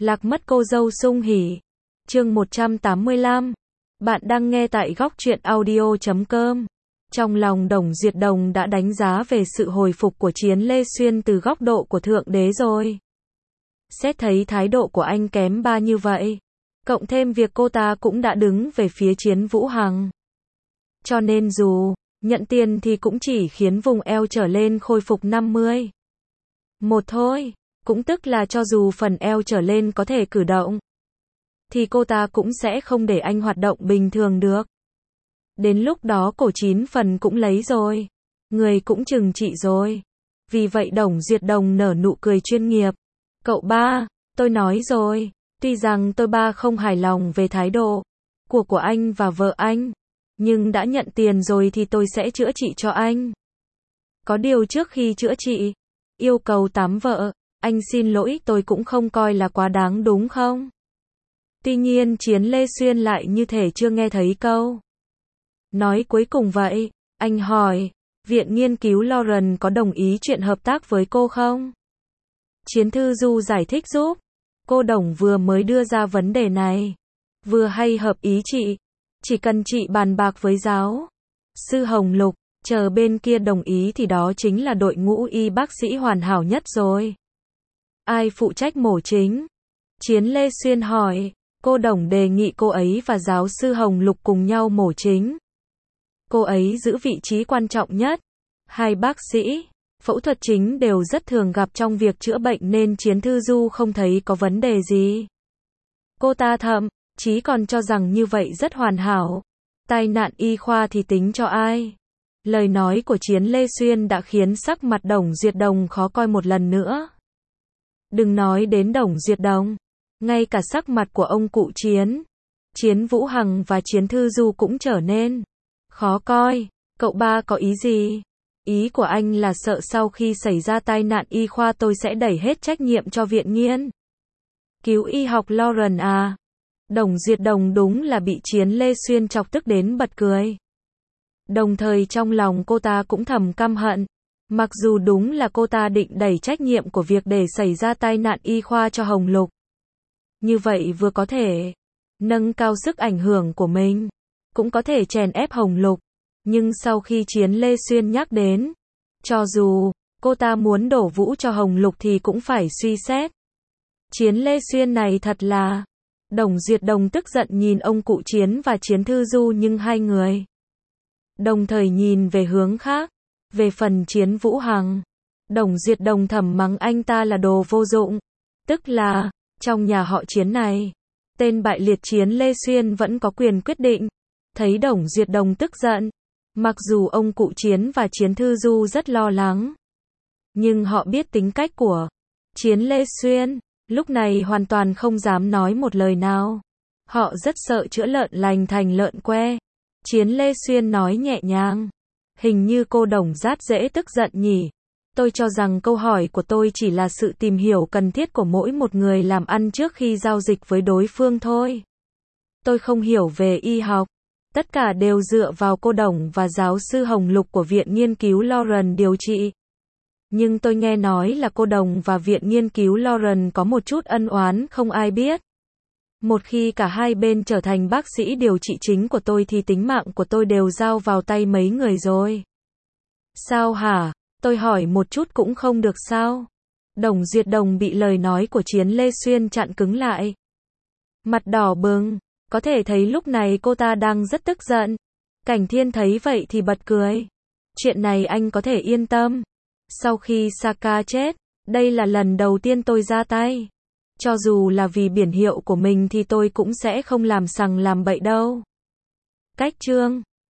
Lạc mất cô dâu sung hỉ. Chương 185. Bạn đang nghe tại góc truyện audio.com. Trong lòng Đồng Duyệt Đồng đã đánh giá về sự hồi phục của Chiến Lê Xuyên từ góc độ của Thượng Đế rồi. Xét thấy thái độ của anh kém ba như vậy, cộng thêm việc cô ta cũng đã đứng về phía Chiến Vũ Hằng. Cho nên dù nhận tiền thì cũng chỉ khiến vùng eo trở lên khôi phục 50. Một thôi, cũng tức là cho dù phần eo trở lên có thể cử động, thì cô ta cũng sẽ không để anh hoạt động bình thường được. Đến lúc đó cổ 9 phần cũng lấy rồi, người cũng trừng trị rồi. Vì vậy Đồng Duyệt Đồng nở nụ cười chuyên nghiệp. Cậu ba, tôi nói rồi, tuy rằng tôi ba không hài lòng về thái độ của anh và vợ anh, nhưng đã nhận tiền rồi thì tôi sẽ chữa trị cho anh. Có điều trước khi chữa trị, yêu cầu tắm vợ, anh xin lỗi tôi cũng không coi là quá đáng đúng không? Tuy nhiên Chiến Lê Xuyên lại như thể chưa nghe thấy câu nói cuối cùng vậy. Anh hỏi, Viện Nghiên cứu Lauren có đồng ý chuyện hợp tác với cô không? Chiến Thư Du giải thích giúp. Cô Đồng vừa mới đưa ra vấn đề này. Vừa hay hợp ý chị. Chỉ cần chị bàn bạc với giáo sư Hồng Lục, chờ bên kia đồng ý thì đó chính là đội ngũ y bác sĩ hoàn hảo nhất rồi. Ai phụ trách mổ chính? Chiến Lê Xuyên hỏi. Cô Đồng đề nghị cô ấy và giáo sư Hồng Lục cùng nhau mổ chính. Cô ấy giữ vị trí quan trọng nhất. Hai bác sĩ phẫu thuật chính đều rất thường gặp trong việc chữa bệnh nên Chiến Thư Du không thấy có vấn đề gì. Cô ta thậm chí còn cho rằng như vậy rất hoàn hảo. Tai nạn y khoa thì tính cho ai? Lời nói của Chiến Lê Xuyên đã khiến sắc mặt Đồng Duyệt Đồng khó coi một lần nữa. Đừng nói đến Đồng Duyệt Đồng, ngay cả sắc mặt của ông cụ Chiến Vũ Hằng và Chiến Thư Du cũng trở nên khó coi. Cậu ba có ý gì? Ý của anh là sợ sau khi xảy ra tai nạn y khoa tôi sẽ đẩy hết trách nhiệm cho Viện Nghiên cứu Y học Lauren à? Đồng Duyệt Đồng đúng là bị Chiến Lê Xuyên chọc tức đến bật cười. Đồng thời trong lòng cô ta cũng thầm căm hận. Mặc dù đúng là cô ta định đẩy trách nhiệm của việc để xảy ra tai nạn y khoa cho Hồng Lục. Như vậy vừa có thể nâng cao sức ảnh hưởng của mình, cũng có thể chèn ép Hồng Lục. Nhưng sau khi Chiến Lê Xuyên nhắc đến, cho dù cô ta muốn đổ vũ cho Hồng Lục thì cũng phải suy xét. Chiến Lê Xuyên này thật là... Đồng Duyệt Đồng tức giận nhìn ông cụ Chiến và Chiến Thư Du nhưng hai người đồng thời nhìn về hướng khác. Về phần Chiến Vũ Hằng, Đồng Duyệt Đồng thầm mắng anh ta là đồ vô dụng. Tức là, trong nhà họ Chiến này, tên bại liệt Chiến Lê Xuyên vẫn có quyền quyết định. Thấy Đồng Duyệt Đồng tức giận, mặc dù ông cụ Chiến và Chiến Thư Du rất lo lắng, nhưng họ biết tính cách của Chiến Lê Xuyên, lúc này hoàn toàn không dám nói một lời nào. Họ rất sợ chữa lợn lành thành lợn que. Chiến Lê Xuyên nói nhẹ nhàng. Hình như cô Đồng rất dễ tức giận nhỉ. Tôi cho rằng câu hỏi của tôi chỉ là sự tìm hiểu cần thiết của mỗi một người làm ăn trước khi giao dịch với đối phương thôi. Tôi không hiểu về y học. Tất cả đều dựa vào cô Đồng và giáo sư Hồng Lục của Viện Nghiên cứu Lauren điều trị. Nhưng tôi nghe nói là cô Đồng và Viện Nghiên cứu Lauren có một chút ân oán không ai biết. Một khi cả hai bên trở thành bác sĩ điều trị chính của tôi thì tính mạng của tôi đều giao vào tay mấy người rồi. Sao hả? Tôi hỏi một chút cũng không được sao? Đồng Duyệt Đồng bị lời nói của Chiến Lê Xuyên chặn cứng lại. Mặt đỏ bừng, có thể thấy lúc này cô ta đang rất tức giận. Cảnh Thiên thấy vậy thì bật cười. Chuyện này anh có thể yên tâm. Sau khi Saka chết, đây là lần đầu tiên tôi ra tay. Cho dù là vì biển hiệu của mình thì tôi cũng sẽ không làm sằng làm bậy đâu. Cách chương